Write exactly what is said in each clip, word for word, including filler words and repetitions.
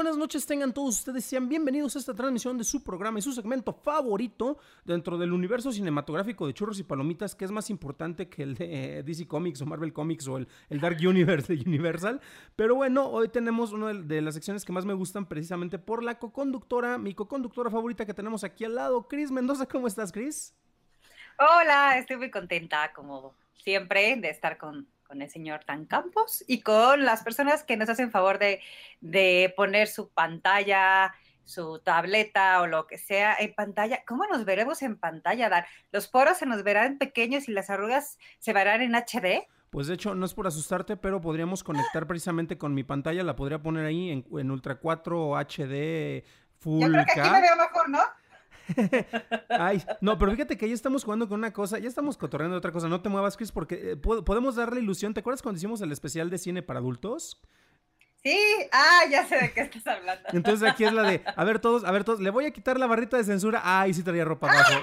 buenas noches tengan todos ustedes, sean bienvenidos a esta transmisión de su programa y su segmento favorito dentro del universo cinematográfico de Churros y Palomitas, que es más importante que el de D C Comics o Marvel Comics o el, el Dark Universe de Universal. Pero bueno, hoy tenemos una de, de las secciones que más me gustan precisamente por la coconductora, mi coconductora favorita que tenemos aquí al lado, Cris Mendoza. ¿Cómo estás, Cris? Hola, estoy muy contenta, como siempre, de estar con, con el señor Dan Campos y con las personas que nos hacen favor de, de poner su pantalla, su tableta o lo que sea en pantalla. ¿Cómo nos veremos en pantalla, Dan? ¿Los poros se nos verán pequeños y las arrugas se verán en H D? Pues de hecho, no es por asustarte, pero podríamos conectar precisamente con mi pantalla, la podría poner ahí en, en Ultra cuatro H D Yo creo Full que aquí me K. veo mejor, ¿no? Ay, no, pero fíjate que ya estamos jugando con una cosa, ya estamos cotorreando de otra cosa. No te muevas, Chris, porque eh, po- podemos darle ilusión. ¿Te acuerdas cuando hicimos el especial de cine para adultos? Sí, ah, ya sé de qué estás hablando. Entonces aquí es la de, a ver todos, a ver todos, le voy a quitar la barrita de censura. Ay, sí traía ropa abajo.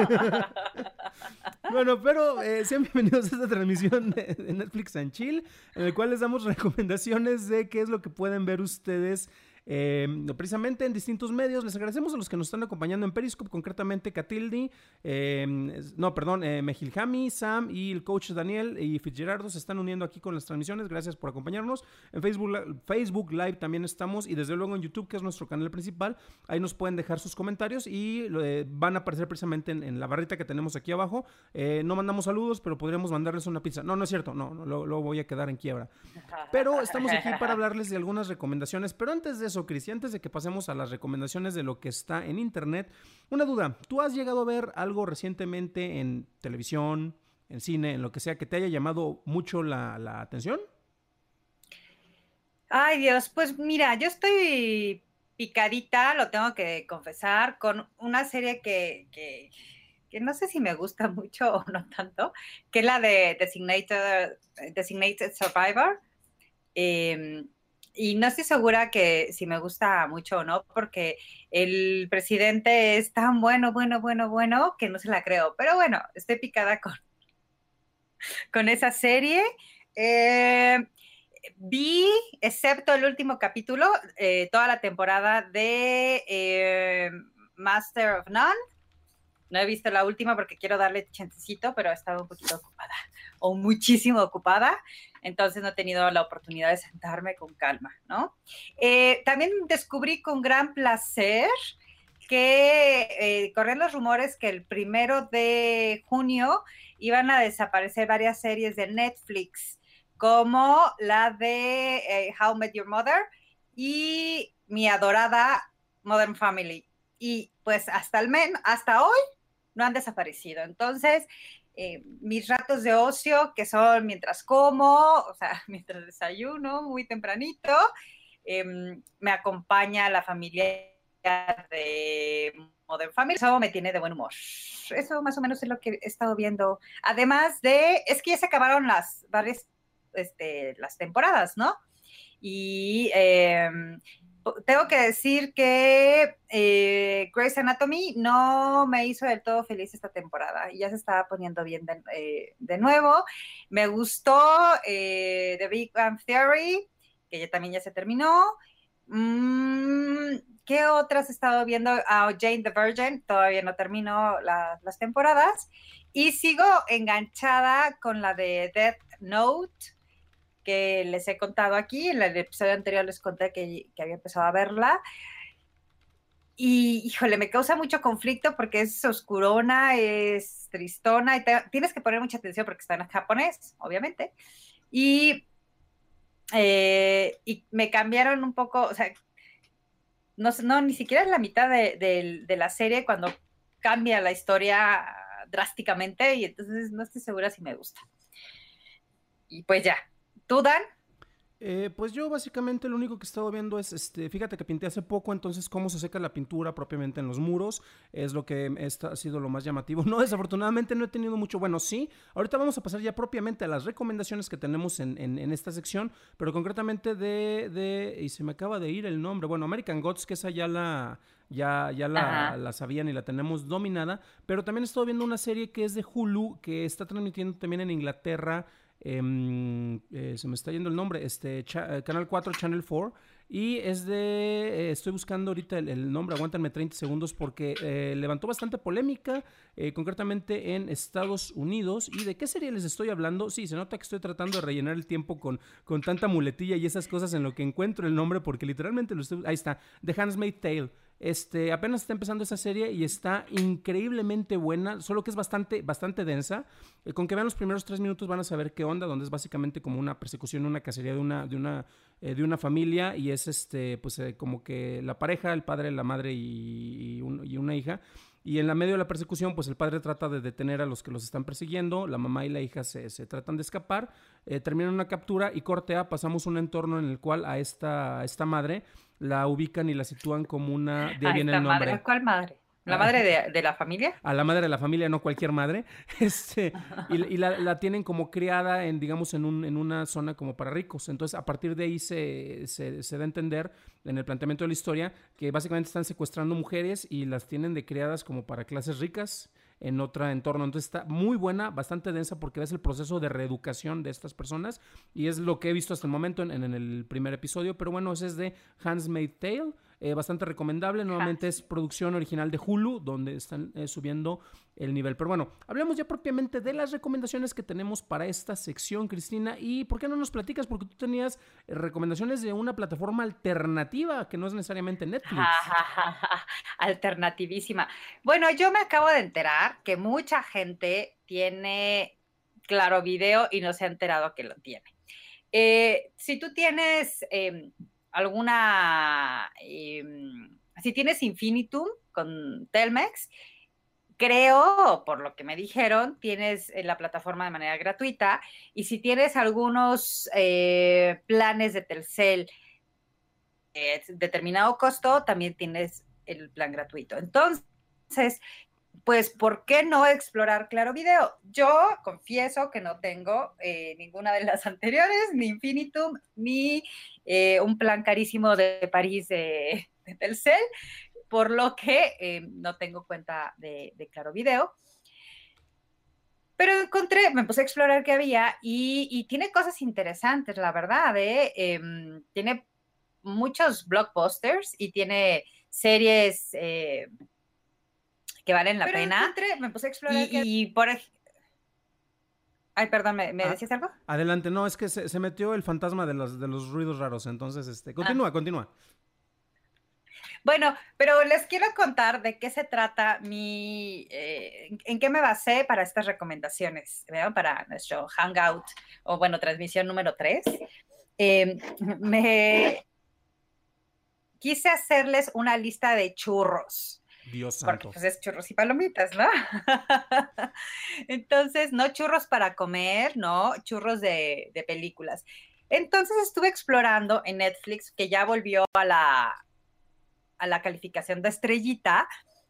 Bueno, pero eh, sean bienvenidos a esta transmisión de, de Netflix and Chill, en el cual les damos recomendaciones de qué es lo que pueden ver ustedes eh, precisamente en distintos medios. Les agradecemos a los que nos están acompañando en Periscope, concretamente Catildi, eh, no, perdón, eh, Mejilhami, Sam y el coach Daniel y Fitzgerardo se están uniendo aquí con las transmisiones. Gracias por acompañarnos. En Facebook, Facebook Live también estamos y desde luego en YouTube, que es nuestro canal principal. Ahí nos pueden dejar sus comentarios y eh, van a aparecer precisamente en, en la barrita que tenemos aquí abajo. Eh, no mandamos saludos, pero podríamos mandarles una pizza. No, no es cierto, no, no luego lo voy a quedar en quiebra. Pero estamos aquí para hablarles de algunas recomendaciones. Pero antes de eso, Cris, y antes de que pasemos a las recomendaciones de lo que está en internet, una duda. ¿Tú has llegado a ver algo recientemente en televisión, en cine, en lo que sea, que te haya llamado mucho la, la atención? Ay, Dios, pues mira, yo estoy picadita, lo tengo que confesar, con una serie que, que, que no sé si me gusta mucho o no tanto, que es la de Designated, Designated Survivor. Eh, y no estoy segura que si me gusta mucho o no, porque el presidente es tan bueno, bueno, bueno, bueno, que no se la creo. Pero bueno, estoy picada con, con esa serie. Eh, Vi, excepto el último capítulo, eh, toda la temporada de eh, Master of None. No he visto la última porque quiero darle chancecito, pero he estado un poquito ocupada o muchísimo ocupada, entonces no he tenido la oportunidad de sentarme con calma, ¿no? Eh, también descubrí con gran placer que eh, corrían los rumores que el primero de junio iban a desaparecer varias series de Netflix, como la de eh, How I Met Your Mother y mi adorada Modern Family. Y pues hasta, el men hasta hoy no han desaparecido. Entonces, eh, mis ratos de ocio, que son mientras como, o sea, mientras desayuno muy tempranito, eh, me acompaña la familia de Modern Family. Eso me tiene de buen humor. Eso más o menos es lo que he estado viendo. Además de, es que ya se acabaron las varias este, las temporadas, ¿no? Y eh, tengo que decir que eh, Grey's Anatomy no me hizo del todo feliz esta temporada y ya se estaba poniendo bien de, eh, de nuevo. Me gustó eh, The Big Bang Theory, que ya también ya se terminó. Mm, ¿Qué otras he estado viendo? Uh, Jane the Virgin, todavía no termino la, las temporadas. Y sigo enganchada con la de Death Note, que les he contado aquí. En el episodio anterior les conté que, que había empezado a verla. Y, híjole, me causa mucho conflicto porque es oscurona, es tristona, y te, tienes que poner mucha atención porque está en japonés, obviamente. Y, eh, y me cambiaron un poco, o sea, no, no ni siquiera es la mitad de, de, de la serie cuando cambia la historia drásticamente, y entonces no estoy segura si me gusta. Y pues ya. ¿Tú, Dan? Eh, pues yo básicamente lo único que he estado viendo es, este, fíjate que pinté hace poco, entonces cómo se seca la pintura propiamente en los muros, es lo que esta, ha sido lo más llamativo. No, desafortunadamente no he tenido mucho, bueno, sí, ahorita vamos a pasar ya propiamente a las recomendaciones que tenemos en, en, en esta sección, pero concretamente de, de, y se me acaba de ir el nombre, bueno, American Gods, que esa ya la... Ya, ya la, la sabían y la tenemos dominada, pero también he estado viendo una serie que es de Hulu, que está transmitiendo también en Inglaterra. Eh, eh, se me está yendo el nombre, este cha, eh, Canal cuatro, Channel cuatro, y es de, eh, estoy buscando ahorita el, el nombre, aguántenme treinta segundos porque eh, levantó bastante polémica, eh, concretamente en Estados Unidos. ¿Y de qué serie les estoy hablando? Sí, se nota que estoy tratando de rellenar el tiempo con, con tanta muletilla y esas cosas en lo que encuentro el nombre, porque literalmente lo estoy, ahí está, The Handmaid's Tale. Este, apenas está empezando esa serie y está increíblemente buena, solo que es bastante, bastante densa. Eh, con que vean los primeros tres minutos van a saber qué onda, donde es básicamente como una persecución, una cacería de una, de una, eh, de una familia, y es este, pues eh, como que la pareja, el padre, la madre y, y, un, y una hija. Y en la medio de la persecución, pues el padre trata de detener a los que los están persiguiendo, la mamá y la hija se, se tratan de escapar, eh, terminan una captura y corte A, pasamos un entorno en el cual a esta, a esta madre la ubican y la sitúan como una, de ahí A viene esta el madre, nombre. ¿a cuál madre? ¿La madre de, de la familia? A la madre de la familia, no cualquier madre, este, y, y la, la, tienen como criada en, digamos, en, un, en una zona como para ricos. Entonces, a partir de ahí se, se, se da a entender en el planteamiento de la historia que básicamente están secuestrando mujeres y las tienen de criadas como para clases ricas en otro entorno. Entonces está muy buena, bastante densa, porque ves el proceso de reeducación de estas personas, y es lo que he visto hasta el momento en, en el primer episodio. Pero bueno, ese es de Handmaid's Tale. Eh, bastante recomendable, nuevamente es producción original de Hulu, donde están eh, subiendo el nivel. Pero bueno, hablemos ya propiamente de las recomendaciones que tenemos para esta sección, Cristina. ¿Y por qué no nos platicas? Porque tú tenías eh, recomendaciones de una plataforma alternativa que no es necesariamente Netflix. Alternativísima. Bueno, yo me acabo de enterar que mucha gente tiene Claro Video y no se ha enterado que lo tiene. Eh, si tú tienes eh, alguna, eh, si tienes Infinitum con Telmex, creo, por lo que me dijeron, tienes la plataforma de manera gratuita, y si tienes algunos eh, planes de Telcel eh, determinado costo, también tienes el plan gratuito. Entonces, pues, ¿por qué no explorar Claro Video? Yo confieso que no tengo eh, ninguna de las anteriores, ni Infinitum, ni eh, un plan carísimo de París de, de Telcel, por lo que eh, no tengo cuenta de, de Claro Video. Pero encontré, me puse a explorar qué había, y, y tiene cosas interesantes, la verdad. ¿eh? Eh, tiene muchos blockbusters y tiene series eh, que valen la Pero pena. Encontré, me puse a explorar. Y, que... y por ejemplo... Ay, perdón, ¿me, me ah, decías algo? Adelante, no, es que se, se metió el fantasma de los, de los ruidos raros, entonces, este, continúa, ah. continúa. Bueno, pero les quiero contar de qué se trata mi, eh, en, en qué me basé para estas recomendaciones, ¿verdad? Para nuestro Hangout, o bueno, transmisión número tres. Eh, me quise hacerles una lista de churros. Dios santo. Porque pues es churros y palomitas, ¿no? Entonces, no churros para comer, no, churros de, de películas. Entonces estuve explorando en Netflix, que ya volvió a la, a la calificación de estrellita,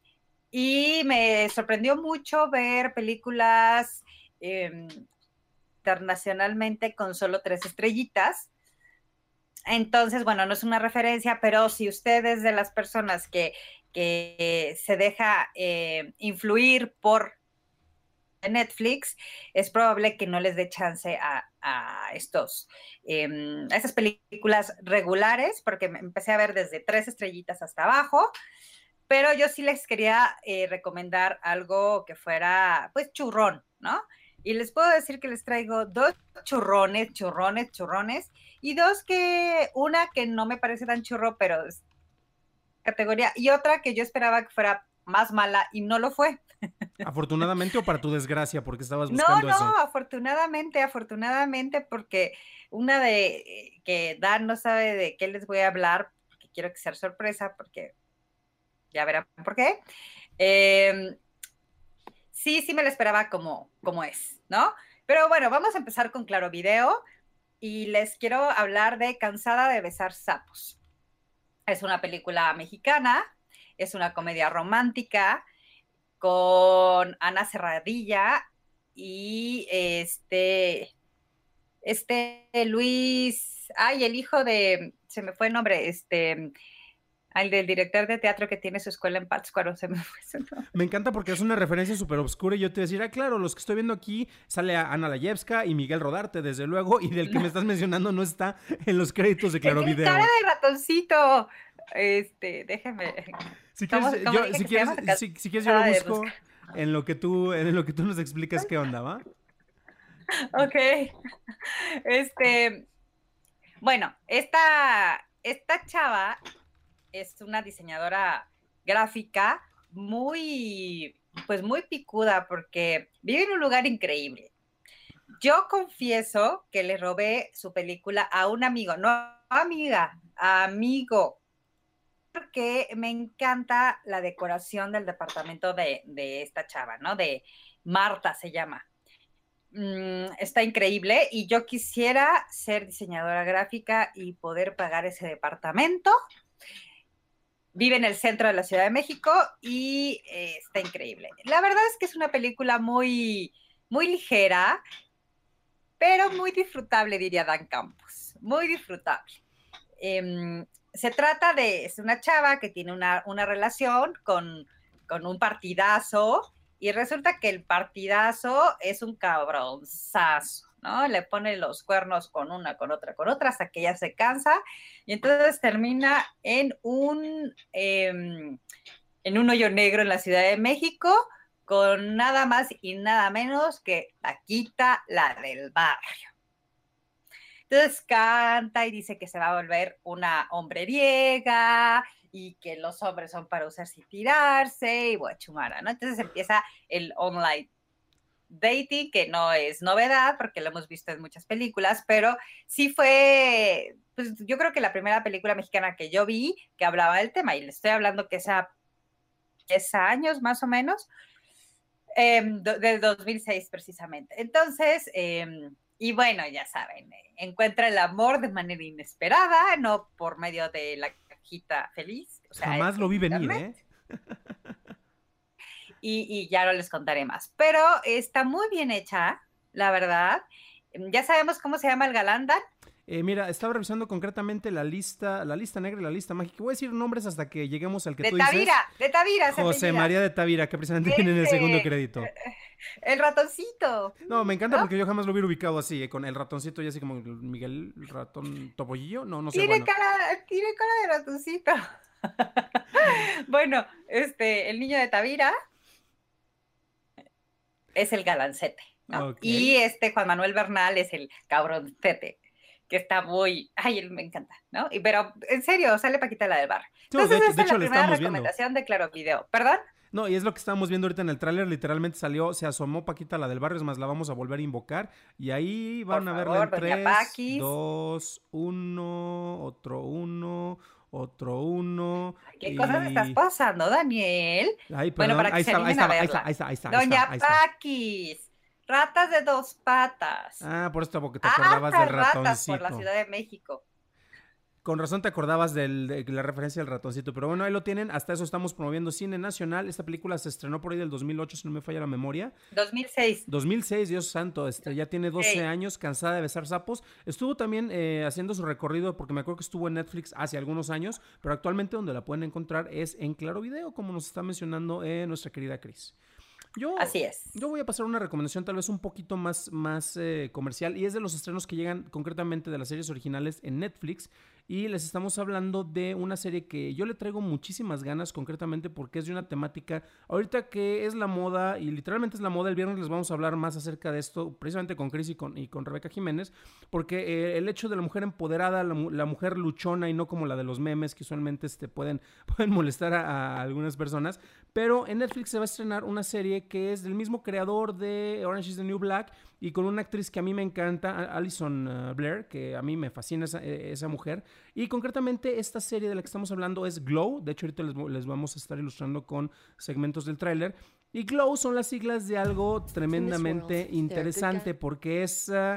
y me sorprendió mucho ver películas eh, internacionalmente con solo tres estrellitas. Entonces, bueno, no es una referencia, pero si usted es de las personas que, que se deja eh, influir por Netflix, es probable que no les dé chance a, a estos, eh, a estas películas regulares, porque me empecé a ver desde tres estrellitas hasta abajo, pero yo sí les quería eh, recomendar algo que fuera, pues, churrón, ¿no? Y les puedo decir que les traigo dos churrones, churrones, churrones, y dos que, una que no me parece tan churro, pero es categoría, y otra que yo esperaba que fuera más mala y no lo fue. ¿Afortunadamente o para tu desgracia? Porque estabas buscando no, eso. No, no, afortunadamente, afortunadamente, porque una de que Dan no sabe de qué les voy a hablar, porque quiero que sea sorpresa, porque ya verán por qué. Eh, sí, sí me lo esperaba como, como es, ¿no? Pero bueno, vamos a empezar con Claro Video, y les quiero hablar de Cansada de besar sapos. Es una película mexicana, es una comedia romántica con Ana Serradilla y este, este Luis, ay, el hijo de, se me fue el nombre, este, Al del director de teatro que tiene su escuela en Pátzcuaro, se me fue su nombre. Me encanta porque es una referencia súper obscura y yo te decía, ah, claro, los que estoy viendo aquí sale a Ana Layevska y Miguel Rodarte, desde luego, y del que me estás mencionando no está en los créditos de Claro El Video. cara de ratoncito. Este, déjeme. Si quieres, ¿Cómo- cómo yo, dije si, que se quieres llama? si, si quieres yo Cara lo de busco buscar. en lo que tú, en lo que tú nos explicas qué onda, ¿va? Ok. Este, bueno, esta, esta chava es una diseñadora gráfica muy, pues muy picuda porque vive en un lugar increíble. Yo confieso que le robé su película a un amigo, no amiga, amigo, porque me encanta la decoración del departamento de, de esta chava, ¿no? De Marta se llama. Mm, está increíble y yo quisiera ser diseñadora gráfica y poder pagar ese departamento. Vive en el centro de la Ciudad de México y eh, está increíble. La verdad es que es una película muy, muy ligera, pero muy disfrutable, diría Dan Campos. Muy disfrutable. Eh, se trata de, es una chava que tiene una, una relación con, con un partidazo y resulta que el partidazo es un cabronzazo, ¿no? Le pone los cuernos con una, con otra, con otra, hasta que ella se cansa y entonces termina en un, eh, en un hoyo negro en la Ciudad de México con nada más y nada menos que Paquita, la del barrio. Entonces canta y dice que se va a volver una hombreriega y que los hombres son para usarse y tirarse y guachumara, ¿no? Entonces empieza el online dating, que no es novedad porque lo hemos visto en muchas películas, pero sí fue, pues yo creo que la primera película mexicana que yo vi que hablaba del tema, y le estoy hablando que es a diez años más o menos, eh, del dos mil seis precisamente. Entonces, eh, y bueno, ya saben, encuentra el amor de manera inesperada, no por medio de la cajita feliz. O sea, Jamás lo vi venir, internet. ¿eh? Y, y ya no les contaré más. Pero está muy bien hecha, la verdad. Ya sabemos cómo se llama el galán, Dan. Eh, mira, estaba revisando concretamente la lista, la lista negra y la lista mágica. Voy a decir nombres hasta que lleguemos al que De tú Tavira, dices. de Tavira. se José apellida. María de Tavira, que precisamente Ese, viene en el segundo crédito. El ratoncito. No, me encanta ¿no? porque yo jamás lo hubiera ubicado así, eh, con el ratoncito y así como Miguel, el ratón topollillo. No, no sé, Tiene bueno. cara, tiene cara de ratoncito. Bueno, este, el niño de Tavira es el galancete, ¿no? Ok. Y este Juan Manuel Bernal es el cabroncete, que está muy, ay, él me encanta, ¿no? Y, pero en serio, sale Paquita la del barrio. No, Entonces, de, esa de es hecho la le primera estamos viendo. recomendación de Claro Video. ¿Perdón? No, y es lo que estábamos viendo ahorita en el tráiler, literalmente salió, se asomó Paquita la del barrio, es más, la vamos a volver a invocar, y ahí van Por a favor, verla en doña tres, Paquis. dos, uno, otro uno, otro uno. ¿Qué y... cosas estás pasando, Daniel? Ay, Bueno, perdón, para que ahí se estaba, ahí animen a estaba, ahí verla. está, ahí está, ahí está, ahí Doña está, ahí está. Paquis, ratas de dos patas. Ah, por esto porque te acordabas del Hartas ratas ratoncito. por la Ciudad de México. Con razón te acordabas del, de la referencia del ratoncito, pero bueno, ahí lo tienen, hasta eso estamos promoviendo cine nacional. Esta película se estrenó por ahí del dos mil ocho, si no me falla la memoria. dos mil seis. dos mil seis, Dios santo, este, ya tiene doce Sí. años, cansada de besar sapos. Estuvo también eh, haciendo su recorrido, porque me acuerdo que estuvo en Netflix hace algunos años, pero actualmente donde la pueden encontrar es en Claro Video, como nos está mencionando eh, nuestra querida Cris. Yo, Así es. Yo voy a pasar una recomendación tal vez un poquito más, más eh, comercial, y es de los estrenos que llegan concretamente de las series originales en Netflix, y les estamos hablando de una serie que yo le traigo muchísimas ganas, concretamente porque es de una temática ahorita que es la moda, y literalmente es la moda. El viernes les vamos a hablar más acerca de esto, precisamente con Cris y con, y con Rebeca Jiménez, porque eh, el hecho de la mujer empoderada, la, la mujer luchona, y no como la de los memes que usualmente este, pueden, pueden molestar a, a algunas personas. Pero en Netflix se va a estrenar una serie que es del mismo creador de Orange is the New Black, y con una actriz que a mí me encanta, Alison uh, Blair, que a mí me fascina esa, esa mujer. Y concretamente esta serie de la que estamos hablando es Glow. De hecho, ahorita les, les vamos a estar ilustrando con segmentos del tráiler. Y Glow son las siglas de algo tremendamente interesante, porque es... Uh,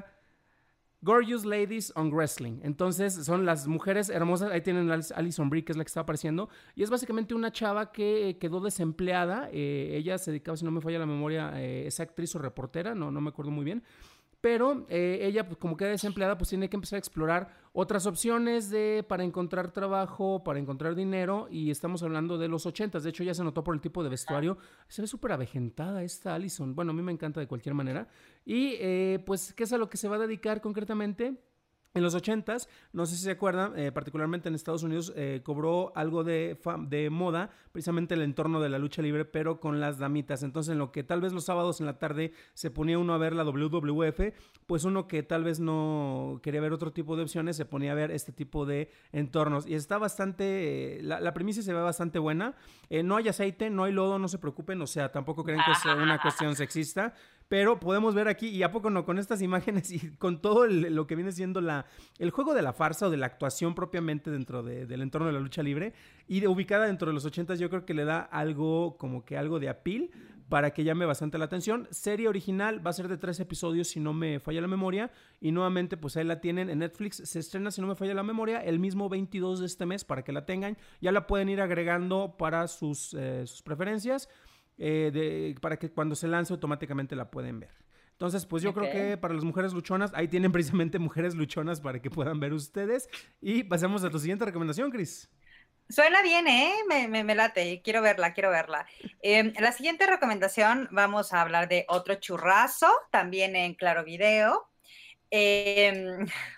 Gorgeous Ladies on Wrestling. Entonces son las mujeres hermosas. Ahí tienen a Alison Brie, que es la que está apareciendo, y es básicamente una chava que quedó desempleada. eh, ella se dedicaba, si no me falla la memoria, eh, es actriz o reportera, no, no me acuerdo muy bien, pero eh, ella, pues como queda desempleada, pues tiene que empezar a explorar otras opciones de, para encontrar trabajo, para encontrar dinero, y estamos hablando de los ochentas. De hecho, ya se notó por el tipo de vestuario. Se ve súper avejentada esta Allison. Bueno, a mí me encanta de cualquier manera. Y eh, pues, ¿qué es a lo que se va a dedicar concretamente? En los ochentas, no sé si se acuerdan, eh, particularmente en Estados Unidos, eh, cobró algo de, de moda, precisamente el entorno de la lucha libre, pero con las damitas. Entonces, en lo que tal vez los sábados en la tarde se ponía uno a ver la W W F, pues uno que tal vez no quería ver otro tipo de opciones, se ponía a ver este tipo de entornos. Y está bastante, eh, la, la primicia se ve bastante buena. Eh, no hay aceite, no hay lodo, no se preocupen, o sea, tampoco creen que es una cuestión sexista. Pero podemos ver aquí, y a poco no, con estas imágenes y con todo el, lo que viene siendo la, el juego de la farsa o de la actuación propiamente dentro de, del entorno de la lucha libre, y de, ubicada dentro de los ochentas, yo creo que le da algo, como que algo de appeal para que llame bastante la atención. Serie original, va a ser de tres episodios si no me falla la memoria, y nuevamente pues ahí la tienen en Netflix. Se estrena, si no me falla la memoria, el mismo veintidós de este mes, para que la tengan. Ya la pueden ir agregando para sus, eh, sus preferencias. Eh, de, para que cuando se lance automáticamente la pueden ver. Entonces, pues yo okay. creo que para las mujeres luchonas, ahí tienen precisamente mujeres luchonas para que puedan ver ustedes. Y pasemos a tu siguiente recomendación, Cris. Suena bien, ¿eh? Me, me, me late, quiero verla, quiero verla. Eh, la siguiente recomendación, vamos a hablar de otro churrazo, también en Claro Video. Eh,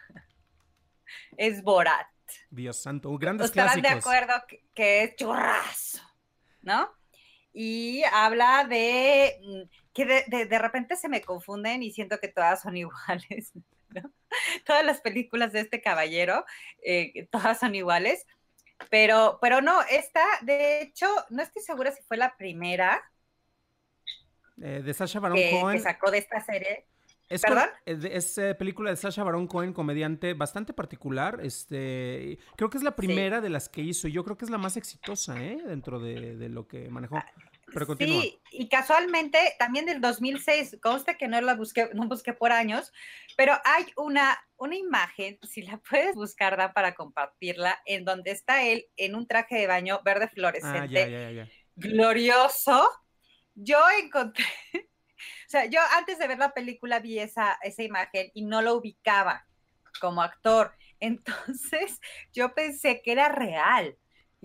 es Borat. Dios santo, grandes Estarán clásicos. de acuerdo que, que es churrazo, ¿no? Y habla de que de, de, de repente se me confunden y siento que todas son iguales, ¿no? Todas las películas de este caballero, eh, todas son iguales, pero, pero no, esta, de hecho, no estoy segura si fue la primera eh, de Sacha Baron que, Cohen. que sacó de esta serie. Es, ¿Perdón? Con, es eh, película de Sacha Baron Cohen, comediante bastante particular. Este, creo que es la primera sí. de las que hizo. Yo creo que es la más exitosa, ¿eh? Dentro de, de lo que manejó. Pero continúa. Sí, y casualmente también del dos mil seis, consta que no la busqué, no busqué por años, pero hay una, una imagen, si la puedes buscar, Dan, para compartirla, en donde está él en un traje de baño verde fluorescente, ah, ya, ya, ya. glorioso. Yo encontré, o sea, yo antes de ver la película vi esa, esa imagen y no lo ubicaba como actor. Entonces yo pensé que era real.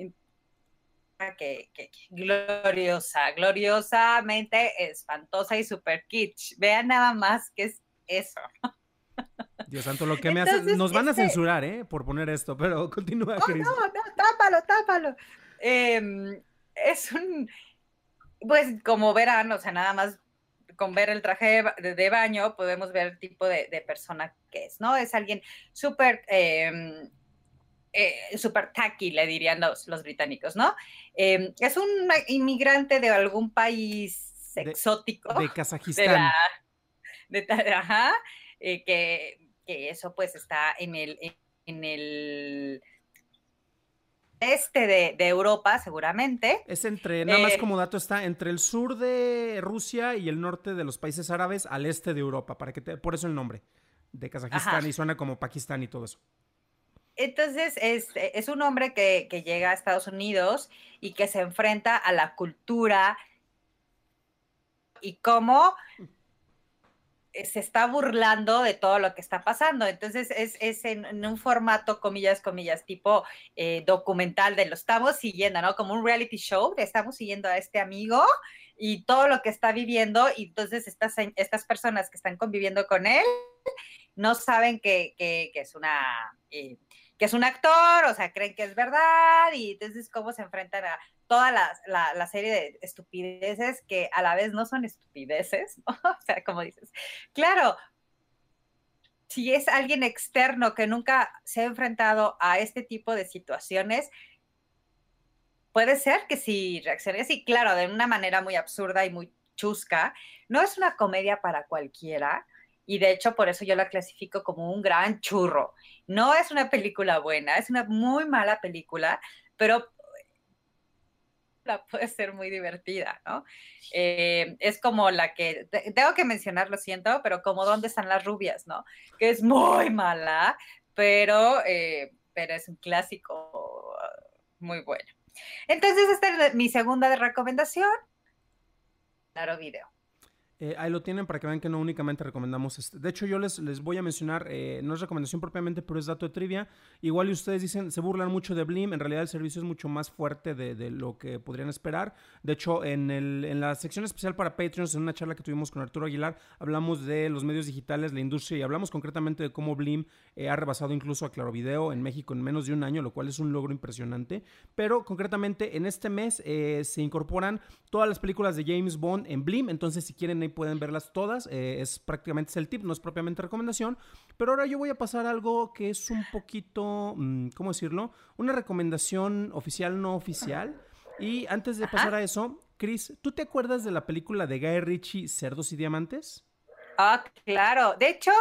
Que, que, que gloriosa, gloriosamente espantosa y super kitsch. Vean nada más que es eso. Dios santo, lo que Entonces, me hace, nos van este... a censurar, ¿eh? Por poner esto, pero continúa, oh, Cris. No, no, tápalo, tápalo. Eh, es un, pues como verán, o sea, nada más con ver el traje de, de baño podemos ver el tipo de, de persona que es, ¿no? Es alguien súper... Eh, Eh, super tacky, le dirían los, los británicos, ¿no? Eh, es un inmigrante de algún país de, exótico. De Kazajistán. De la, de, ajá, eh, que, que eso pues está en el, en el este de, de Europa, seguramente. Es entre, nada eh, más como dato, está entre el sur de Rusia y el norte de los países árabes al este de Europa, para que te, por eso el nombre de Kazajistán, ajá. Y suena como Pakistán y todo eso. Entonces, es, es un hombre que, que llega a Estados Unidos y que se enfrenta a la cultura y cómo se está burlando de todo lo que está pasando. Entonces, es, es en, en un formato, comillas, comillas, tipo eh, documental de lo estamos siguiendo, ¿no? Como un reality show, de estamos siguiendo a este amigo y todo lo que está viviendo, y entonces estas, estas personas que están conviviendo con él no saben que, que, que es una... Eh, que es un actor, o sea, creen que es verdad, y entonces cómo se enfrentan a toda la, la, la serie de estupideces que a la vez no son estupideces, ¿no? O sea, como dices, claro, si es alguien externo que nunca se ha enfrentado a este tipo de situaciones, puede ser que sí reaccione así, claro, de una manera muy absurda y muy chusca. No es una comedia para cualquiera, y de hecho por eso yo la clasifico como un gran churro. No es una película buena, es una muy mala película, pero la puede ser muy divertida, ¿no? Eh, es como la que, tengo que mencionar, lo siento, pero como ¿Dónde están las rubias?, ¿no? Que es muy mala, pero, eh, pero es un clásico muy bueno. Entonces esta es mi segunda recomendación, Claro Video. Eh, ahí lo tienen para que vean que no únicamente recomendamos este. De hecho, yo les, les voy a mencionar, eh, no es recomendación propiamente, pero es dato de trivia. Igual y ustedes dicen, se burlan mucho de Blim, en realidad el servicio es mucho más fuerte de, de lo que podrían esperar. De hecho, en, el, en la sección especial para Patreons, en una charla que tuvimos con Arturo Aguilar, hablamos de los medios digitales, la industria, y hablamos concretamente de cómo Blim eh, ha rebasado incluso a Claro Video en México en menos de un año, lo cual es un logro impresionante. Pero concretamente en este mes eh, se incorporan todas las películas de James Bond en Blim, entonces si quieren ahí pueden verlas todas, eh, es prácticamente es el tip, no es propiamente recomendación, pero ahora yo voy a pasar a algo que es un poquito, ¿cómo decirlo? Una recomendación oficial, no oficial, y antes de pasar a eso, Chris, ¿tú te acuerdas de la película de Guy Ritchie, Cerdos y Diamantes? Ah, claro, de hecho,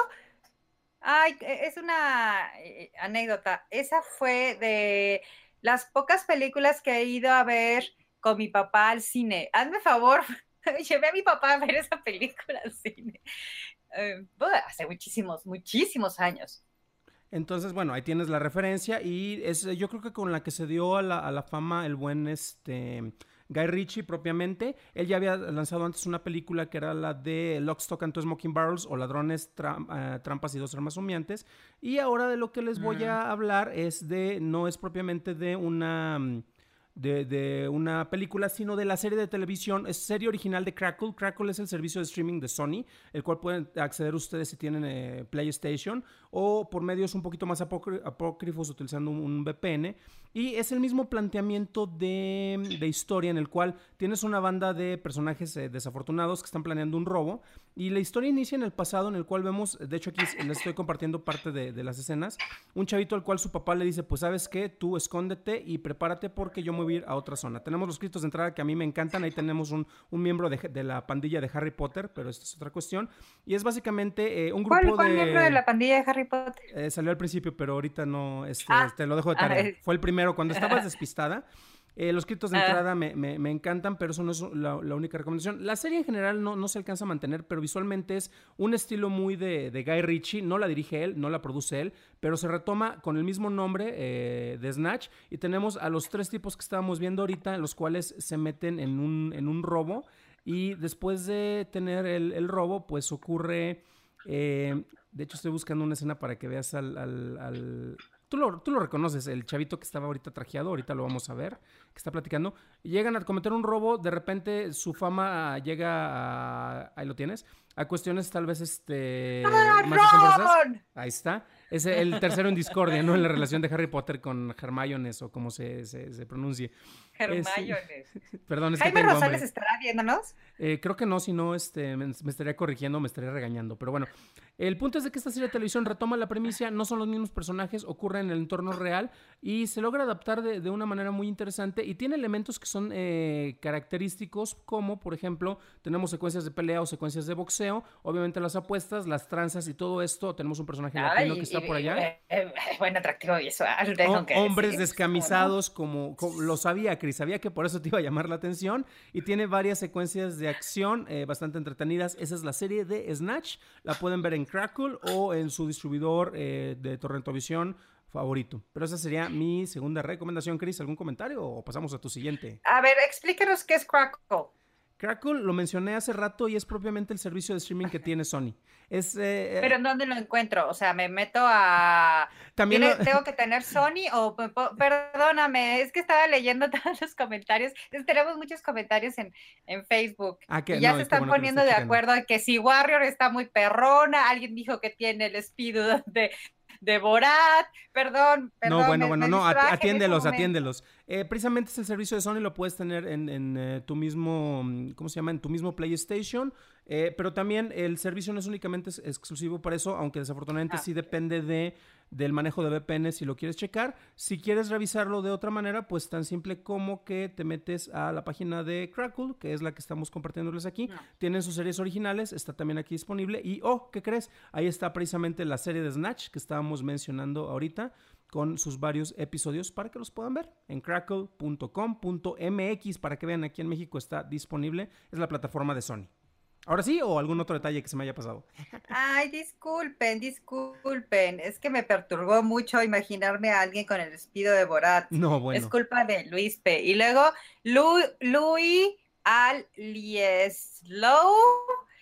ay, es una eh, anécdota, esa fue de las pocas películas que he ido a ver con mi papá al cine. Hazme favor, llevé a mi papá a ver esa película al cine. Eh, hace muchísimos, muchísimos años. Entonces, bueno, ahí tienes la referencia y es yo creo que con la que se dio a la, a la fama el buen este Guy Ritchie propiamente. Él ya había lanzado antes una película que era la de Lock, Stock and Two Smoking Barrels o Ladrones, Tram, uh, Trampas y Dos Armas Humeantes. Y ahora de lo que les voy a hablar es de, no es propiamente de una... De, de una película, sino de la serie de televisión, es serie original de Crackle. Crackle es el servicio de streaming de Sony, el cual pueden acceder ustedes si tienen eh, PlayStation o por medios un poquito más apócrifos utilizando un, un V P N. Y es el mismo planteamiento de, de historia en el cual tienes una banda de personajes eh, desafortunados que están planeando un robo. Y la historia inicia en el pasado, en el cual vemos, de hecho aquí les estoy compartiendo parte de, de las escenas, un chavito al cual su papá le dice, pues sabes qué, tú escóndete y prepárate porque yo me voy a ir a otra zona. Tenemos los créditos de entrada que a mí me encantan, ahí tenemos un, un miembro de, de la pandilla de Harry Potter, pero esta es otra cuestión. Y es básicamente eh, un grupo ¿Cuál, cuál de... miembro de la pandilla de Harry Potter? Eh, salió al principio, pero ahorita no, este, ah, te lo dejo de tarea. Ah, Fue el primero, cuando estabas despistada. Eh, los créditos de ah. entrada me, me, me encantan, pero eso no es la, la única recomendación. La serie en general no, no se alcanza a mantener, pero visualmente es un estilo muy de, de Guy Ritchie. No la dirige él, no la produce él, pero se retoma con el mismo nombre eh, de Snatch. Y tenemos a los tres tipos que estábamos viendo ahorita, los cuales se meten en un, en un robo. Y después de tener el, el robo, pues ocurre... Eh, de hecho, estoy buscando una escena para que veas al... al, al... Tú lo, tú lo reconoces, el chavito que estaba ahorita trajeado, ahorita lo vamos a ver, que está platicando. Llegan a cometer un robo, de repente su fama llega a... Ahí lo tienes. A cuestiones tal vez este... ¡Ah, más asombrosas. Ahí está. Es el tercero en discordia, ¿no? En la relación de Harry Potter con Hermione o como se, se, se pronuncie. Hermione. Es, perdón, es ¿Jaime que tengo Rosales hambre. estará viéndonos? Eh, creo que no, si no, este, me, me estaría corrigiendo, me estaría regañando. Pero bueno, el punto es de que esta serie de televisión retoma la premisa, no son los mismos personajes, ocurre en el entorno real y se logra adaptar de, de una manera muy interesante y tiene elementos que son eh, característicos, como por ejemplo, tenemos secuencias de pelea o secuencias de boxeo, obviamente las apuestas, las tranzas y todo esto. Tenemos un personaje Ay, latino que y, está y, por allá. Eh, eh, buen atractivo visual. Tengo O, que hombres decir, descamisados, como, como lo sabía Chris, sabía que por eso te iba a llamar la atención. Y tiene varias secuencias de acción eh, bastante entretenidas. Esa es la serie de Snatch. La pueden ver en Crackle o en su distribuidor eh, de Torrentovisión favorito. Pero esa sería mi segunda recomendación, Chris. ¿Algún comentario o pasamos a tu siguiente? A ver, explícanos qué es Crackle. Crackle lo mencioné hace rato y es propiamente el servicio de streaming que tiene Sony. Es, eh, ¿Pero en dónde lo encuentro? O sea, me meto a... También ¿Tiene, lo... ¿Tengo que tener Sony o... Perdóname, es que estaba leyendo todos los comentarios. Tenemos muchos comentarios en, en Facebook. Ah, que, y ya no, se están bueno poniendo de acuerdo en que si Warrior está muy perrona, alguien dijo que tiene el Speed de... de Borat, perdón, perdón. No, bueno, me, bueno, me no, atiéndelos, en atiéndelos. Eh, precisamente es el servicio de Sony, lo puedes tener en, en eh, tu mismo, ¿cómo se llama? En tu mismo PlayStation, eh, pero también el servicio no es únicamente exclusivo para eso, aunque desafortunadamente ah. sí depende de, del manejo de V P N si lo quieres checar. Si quieres revisarlo de otra manera, pues tan simple como que te metes a la página de Crackle, que es la que estamos compartiéndoles aquí. No. Tienen sus series originales, está también aquí disponible. Y, oh, ¿qué crees? Ahí está precisamente la serie de Snatch que estábamos mencionando ahorita, con sus varios episodios para que los puedan ver en crackle punto com punto m x para que vean, aquí en México está disponible, es la plataforma de Sony. ¿Ahora sí o algún otro detalle que se me haya pasado? Ay, disculpen, disculpen, es que me perturbó mucho imaginarme a alguien con el despido de Borat. No, bueno. Es culpa de Luis P. Y luego Lu, Louis Alieslow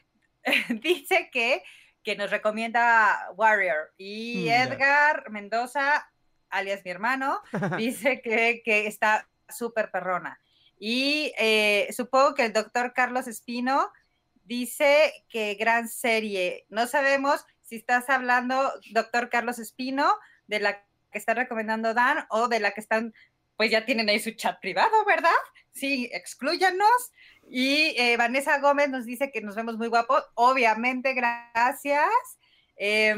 dice que, que nos recomienda Warrior. Y Mm, Edgar Mendoza, alias mi hermano, dice que, que está súper perrona. Y eh, supongo que el doctor Carlos Espino dice que gran serie. No sabemos si estás hablando, doctor Carlos Espino, de la que está recomendando Dan o de la que están, pues ya tienen ahí su chat privado, ¿verdad? Sí, exclúyanos. Y eh, Vanessa Gómez nos dice que nos vemos muy guapos. Obviamente, gracias. Eh,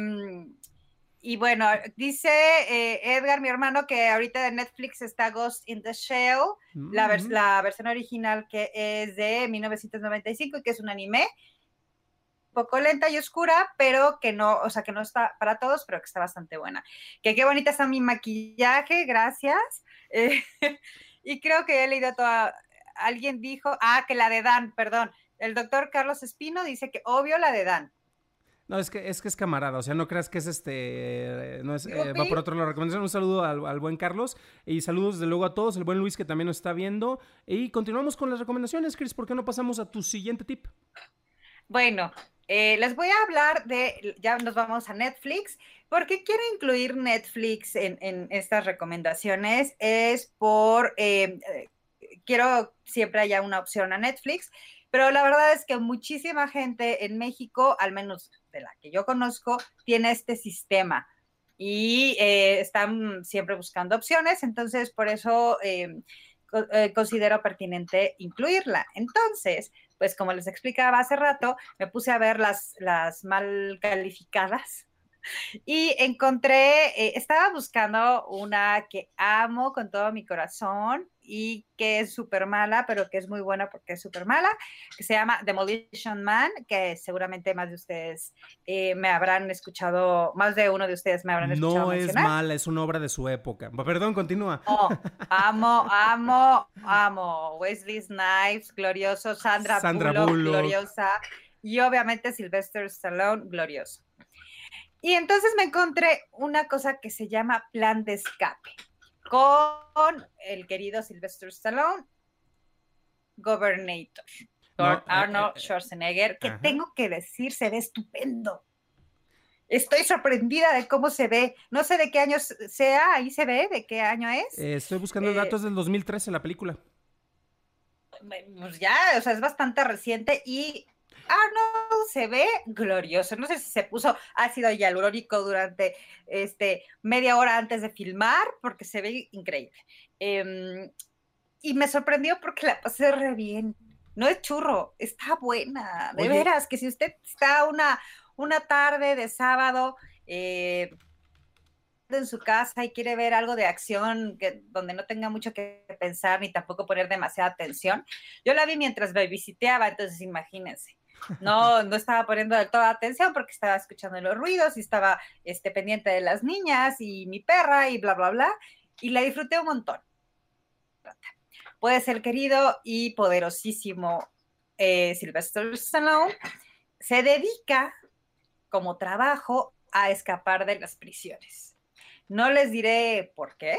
y bueno, dice eh, Edgar, mi hermano, que ahorita de Netflix está Ghost in the Shell, mm-hmm. la, vers la versión original que es de mil novecientos noventa y cinco y que es un anime un poco lenta y oscura, pero que no, o sea, que no está para todos, pero que está bastante buena. Que qué bonita está mi maquillaje, gracias. Eh, y creo que he leído toda, alguien dijo, ah, que la de Dan, perdón, el doctor Carlos Espino dice que obvio la de Dan. No, es que, es que es camarada, o sea, no creas que es este, no es, eh, va por otro lado la recomendación. Un saludo al, al buen Carlos y saludos desde luego a todos, el buen Luis que también nos está viendo. Y continuamos con las recomendaciones, Cris, ¿por qué no pasamos a tu siguiente tip? Bueno, eh, les voy a hablar de, ya nos vamos a Netflix. ¿Por qué quiero incluir Netflix en, en estas recomendaciones? Es por, eh, quiero siempre haya una opción a Netflix, pero la verdad es que muchísima gente en México, al menos de la que yo conozco, tiene este sistema y eh, están siempre buscando opciones, entonces por eso eh, co eh, considero pertinente incluirla. Entonces, pues como les explicaba hace rato, me puse a ver las, las mal calificadas y encontré, eh, estaba buscando una que amo con todo mi corazón y que es súper mala, pero que es muy buena porque es súper mala, que se llama Demolition Man, que seguramente más de ustedes eh, me habrán escuchado, más de uno de ustedes me habrán escuchado No mencionar. Es mala, es una obra de su época. Perdón, continúa. Oh, amo, amo, amo. Wesley Snipes, glorioso. Sandra, Sandra Bullock, Bullock, gloriosa. Y obviamente Sylvester Stallone, glorioso. Y entonces me encontré una cosa que se llama Plan de Escape, con el querido Sylvester Stallone, Gobernator, no, Arnold eh, Schwarzenegger, que ajá. Tengo que decir, se ve estupendo. Estoy sorprendida de cómo se ve. No sé de qué año sea, ahí se ve, de qué año es. Eh, estoy buscando eh, datos del dos mil trece, la película. Pues ya, o sea, es bastante reciente y Arnold se ve glorioso. No sé si se puso ácido hialurónico durante este, media hora antes de filmar, porque se ve increíble. Eh, y me sorprendió porque la pasé re bien. No es churro, está buena. De Oye. veras, que si usted está una, una tarde de sábado eh, en su casa y quiere ver algo de acción que, donde no tenga mucho que pensar ni tampoco poner demasiada atención. Yo la vi mientras me visiteaba, entonces imagínense. No, no estaba poniendo del todo atención porque estaba escuchando los ruidos y estaba este, pendiente de las niñas y mi perra y bla, bla, bla. Y la disfruté un montón. Puede ser querido y poderosísimo eh, Sylvester Stallone. Se dedica como trabajo a escapar de las prisiones. No les diré por qué,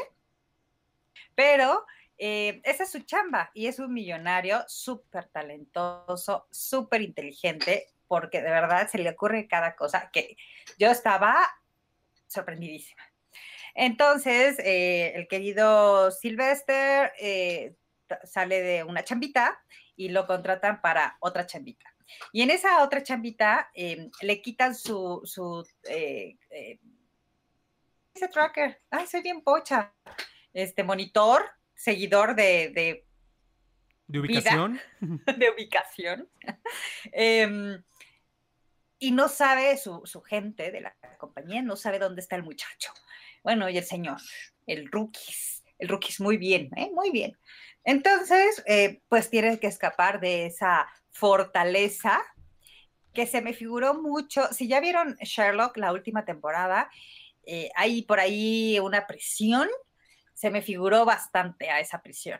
pero eh, esa es su chamba y es un millonario súper talentoso, súper inteligente, porque de verdad se le ocurre cada cosa que yo estaba sorprendidísima. Entonces, eh, el querido Sylvester eh, sale de una chambita y lo contratan para otra chambita. Y en esa otra chambita eh, le quitan su... su eh, eh, ese tracker, ay, soy bien pocha, este monitor, seguidor de... ¿De, ¿De ubicación? Vida, de ubicación. eh, y no sabe, su, su gente de la compañía, no sabe dónde está el muchacho. Bueno, y el señor, el rookies, el rookies muy bien, ¿eh? Muy bien. Entonces, eh, pues tiene que escapar de esa fortaleza que se me figuró mucho. Si ya vieron Sherlock, la última temporada, Eh, hay por ahí una prisión, se me figuró bastante a esa prisión.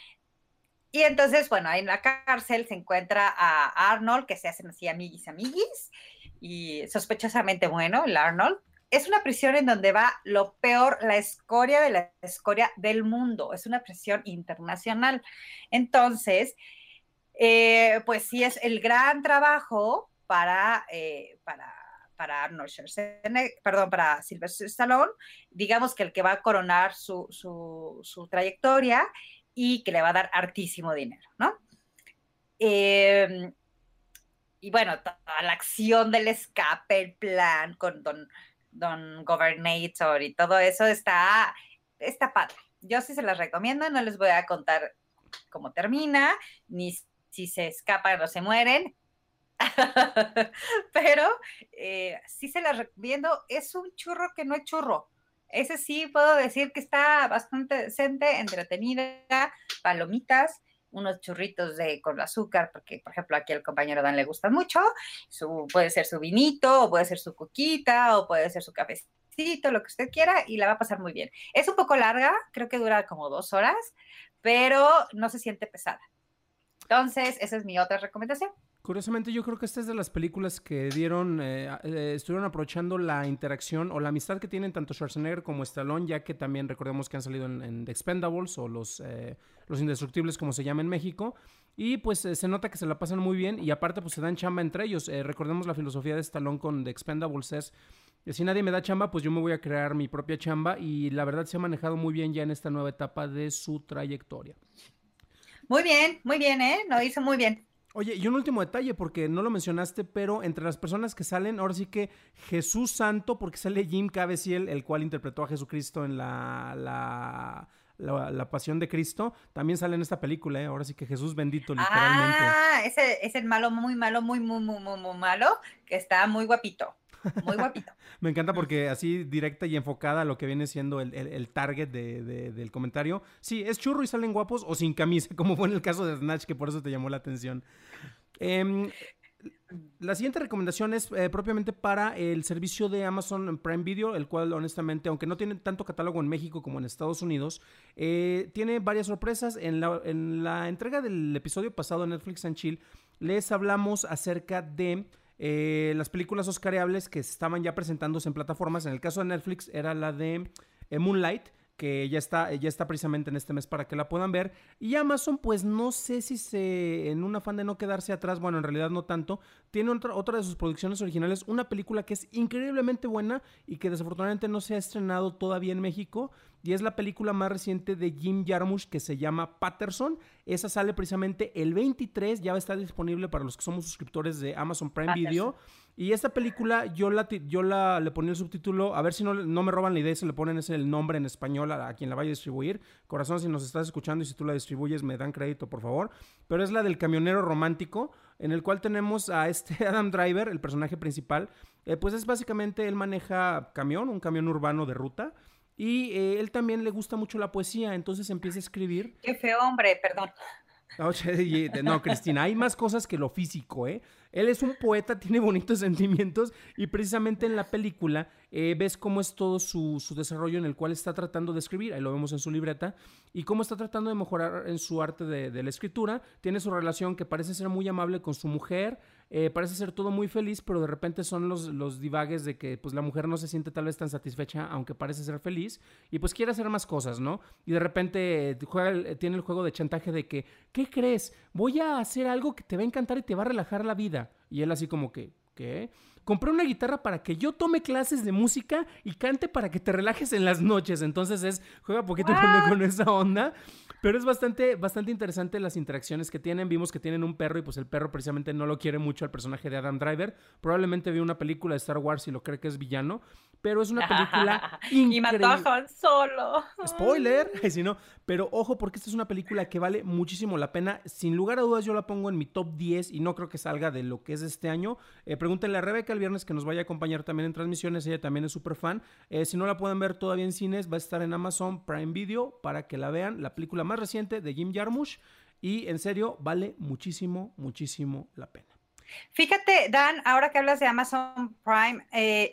Y entonces, bueno, ahí en la cárcel se encuentra a Arnold, que se hacen así amiguis, amiguis, y sospechosamente bueno, el Arnold. Es una prisión en donde va lo peor, la escoria de la escoria del mundo, es una prisión internacional. Entonces, eh, pues sí es el gran trabajo, para, eh, para, para Arnold Schwarzenegger, perdón, para Sylvester Stallone, digamos que el que va a coronar su, su, su trayectoria y que le va a dar hartísimo dinero, ¿no? Eh, y bueno, toda la acción del escape, el plan con Don, Don Governator y todo eso está, está padre. Yo sí se las recomiendo, no les voy a contar cómo termina, ni si se escapan o se mueren, pero eh, sí se las recomiendo. Es un churro que no es churro. Ese sí puedo decir que está bastante decente, entretenida, palomitas, unos churritos de con azúcar, porque por ejemplo aquí al compañero Dan le gusta mucho, su, puede ser su vinito, o puede ser su coquita, o puede ser su cafecito, lo que usted quiera, y la va a pasar muy bien. Es un poco larga, creo que dura como dos horas, pero no se siente pesada. Entonces, esa es mi otra recomendación. Curiosamente, yo creo que esta es de las películas que dieron, eh, eh, estuvieron aprovechando la interacción o la amistad que tienen tanto Schwarzenegger como Stallone, ya que también recordemos que han salido en, en The Expendables o los, eh, los Indestructibles, como se llama en México, y pues eh, se nota que se la pasan muy bien y aparte pues se dan chamba entre ellos. Eh, recordemos la filosofía de Stallone con The Expendables es, si nadie me da chamba, pues yo me voy a crear mi propia chamba y la verdad se ha manejado muy bien ya en esta nueva etapa de su trayectoria. Muy bien, muy bien, ¿eh? Lo hizo muy bien. Oye, y un último detalle, porque no lo mencionaste, pero entre las personas que salen, ahora sí que Jesús Santo, porque sale Jim Caviezel, el cual interpretó a Jesucristo en la, la, la, la Pasión de Cristo, también sale en esta película, ¿eh? Ahora sí que Jesús bendito, literalmente. Ah, ese es el malo, muy malo, muy, muy, muy, muy, muy malo, que está muy guapito, muy guapito. Me encanta porque así directa y enfocada a lo que viene siendo el, el, el target de, de, del comentario. Sí, es churro y salen guapos o sin camisa, como fue en el caso de Snatch, que por eso te llamó la atención. Eh, la siguiente recomendación es eh, propiamente para el servicio de Amazon Prime Video, el cual honestamente, aunque no tiene tanto catálogo en México como en Estados Unidos, eh, tiene varias sorpresas. En la, en la entrega del episodio pasado de Netflix and Chill, les hablamos acerca de eh, las películas oscareables que estaban ya presentándose en plataformas. En el caso de Netflix era la de eh, Moonlight, que ya está, ya está precisamente en este mes para que la puedan ver. Y Amazon, pues no sé si se, en un afán de no quedarse atrás, bueno, en realidad no tanto, tiene otra, otra de sus producciones originales, una película que es increíblemente buena y que desafortunadamente no se ha estrenado todavía en México, y es la película más reciente de Jim Jarmusch que se llama Patterson. Esa sale precisamente el veintitrés, ya va a estar disponible para los que somos suscriptores de Amazon Prime Patterson. Video. Y esta película yo la yo la le ponía el subtítulo, a ver si no, no me roban la idea, se le ponen ese el nombre en español a, a quien la vaya a distribuir. Corazón, si nos estás escuchando y si tú la distribuyes, me dan crédito, por favor. Pero es la del camionero romántico, en el cual tenemos a este Adam Driver, el personaje principal. Eh, pues es básicamente, él maneja camión, un camión urbano de ruta. Y eh, él también le gusta mucho la poesía, entonces empieza a escribir. Qué feo hombre, perdón. No, Cristina, hay más cosas que lo físico, ¿eh? Él es un poeta, tiene bonitos sentimientos y precisamente en la película eh, ves cómo es todo su, su desarrollo en el cual está tratando de escribir, ahí lo vemos en su libreta, y cómo está tratando de mejorar en su arte de, de la escritura. Tiene su relación que parece ser muy amable con su mujer, eh, parece ser todo muy feliz, pero de repente son los, los divagues de que pues la mujer no se siente tal vez tan satisfecha, aunque parece ser feliz, y pues quiere hacer más cosas, ¿no? Y de repente juega, tiene el juego de chantaje de que, ¿qué crees? Voy a hacer algo que te va a encantar y te va a relajar la vida. Y él así como que, ¿qué? Compré una guitarra para que yo tome clases de música y cante para que te relajes en las noches. Entonces es, juega poquito con, con esa onda. Pero es bastante, bastante interesante las interacciones que tienen. Vimos que tienen un perro y pues el perro precisamente no lo quiere mucho al personaje de Adam Driver. Probablemente vio una película de Star Wars y lo cree que es villano. Pero es una película increíble. Y mató a Han Solo. Spoiler, si no. Pero ojo, porque esta es una película que vale muchísimo la pena. Sin lugar a dudas yo la pongo en mi top diez y no creo que salga de lo que es este año. Eh, pregúntenle a Rebeca el viernes que nos vaya a acompañar también en transmisiones. Ella también es súper fan. Eh, si no la pueden ver todavía en cines, va a estar en Amazon Prime Video para que la vean. La película más reciente de Jim Jarmusch. Y en serio, vale muchísimo, muchísimo la pena. Fíjate, Dan, ahora que hablas de Amazon Prime, eh,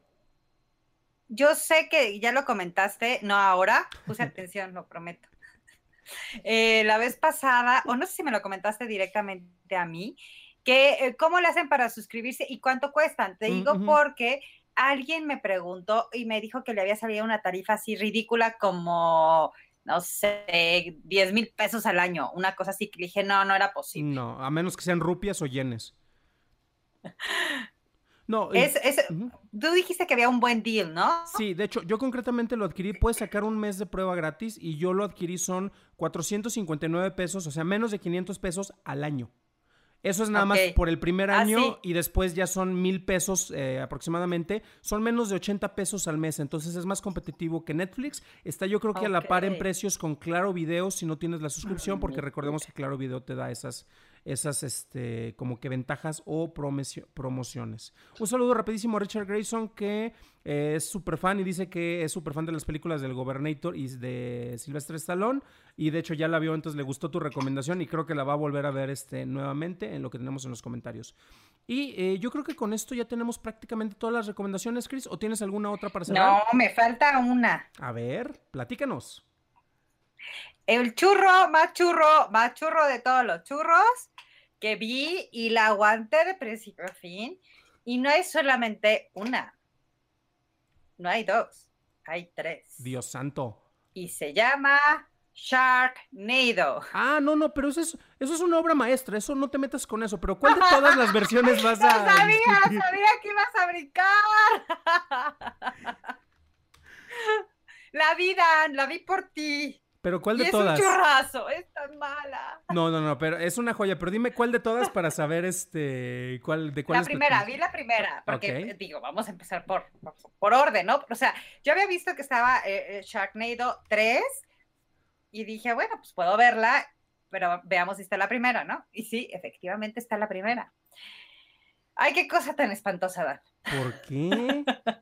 yo sé que ya lo comentaste, no ahora, puse atención, lo prometo. Eh, la vez pasada, o no sé si me lo comentaste directamente a mí, que eh, cómo le hacen para suscribirse y cuánto cuestan. Te digo uh-huh. porque alguien me preguntó y me dijo que le había salido una tarifa así ridícula como, no sé, diez mil pesos al año, una cosa así, que le dije, no, no era posible. No, a menos que sean rupias o yenes. No, y- Es, es, ujú. tú dijiste que había un buen deal, ¿no? Sí, de hecho, yo concretamente lo adquirí, puedes sacar un mes de prueba gratis y yo lo adquirí son cuatrocientos cincuenta y nueve pesos, o sea, menos de quinientos pesos al año. Eso es nada Ok. más por el primer Ah, año sí. y después ya son mil pesos eh, aproximadamente. Son menos de ochenta pesos al mes, entonces es más competitivo que Netflix. Está yo creo que a Ok. la par en precios con Claro Video si no tienes la suscripción, Mm, porque recordemos que Claro Video te da esas, esas este, como que ventajas o promociones. Un saludo rapidísimo a Richard Grayson que eh, es súper fan y dice que es súper fan de las películas del Gobernator y de Sylvester Stallone y de hecho ya la vio, entonces le gustó tu recomendación y creo que la va a volver a ver este, nuevamente en lo que tenemos en los comentarios. Y eh, yo creo que con esto ya tenemos prácticamente todas las recomendaciones, Chris, ¿o tienes alguna otra para cerrar? No, me falta una. A ver, platícanos. El churro, más churro, más churro de todos los churros que vi y la aguanté de principio a fin. Y no hay solamente una, no hay dos, hay tres. Dios santo. Y se llama Sharknado. Ah, no, no, pero eso es, eso es una obra maestra, eso no te metas con eso, pero ¿cuál de todas las versiones vas ¡Lo a sabía! discutir? ¡Sabía que ibas a brincar! La vi, Dan, la vi por ti. Pero ¿cuál Y de es un todas? churrazo, es tan mala. No, no, no, pero es una joya, pero dime cuál de todas para saber este, cuál, de cuál La es primera, vi la primera, porque Ok. digo, vamos a empezar por, por orden, ¿no? O sea, yo había visto que estaba eh, Sharknado tres y dije, bueno, pues puedo verla, pero veamos si está la primera, ¿no? Y sí, efectivamente está la primera. Ay, qué cosa tan espantosa, Dan. ¿Por qué?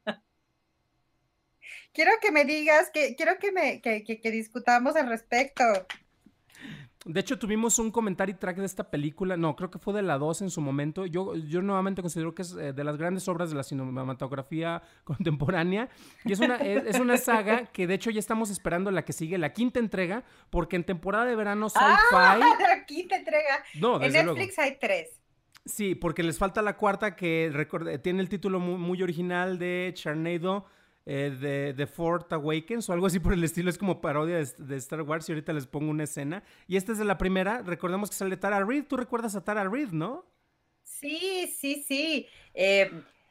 Quiero que me digas, que quiero que me que, que, que discutamos al respecto. De hecho, tuvimos un comentario track de esta película. No, creo que fue de la dos en su momento. Yo, yo nuevamente considero que es eh, de las grandes obras de la cinematografía contemporánea. Y es una, es, es una saga que de hecho ya estamos esperando la que sigue, la quinta entrega, porque en temporada de verano Sci-Fi. ¡Ah! La quinta entrega. No, desde en Netflix luego. hay tres. Sí, porque les falta la cuarta que record- tiene el título muy, muy original de Sharknado. Eh, de The Fourth Awakens o algo así por el estilo, es como parodia de, de Star Wars y ahorita les pongo una escena. Y esta es de la primera, recordemos que sale Tara Reid, tú recuerdas a Tara Reid, ¿no? Sí, sí, sí. Eh,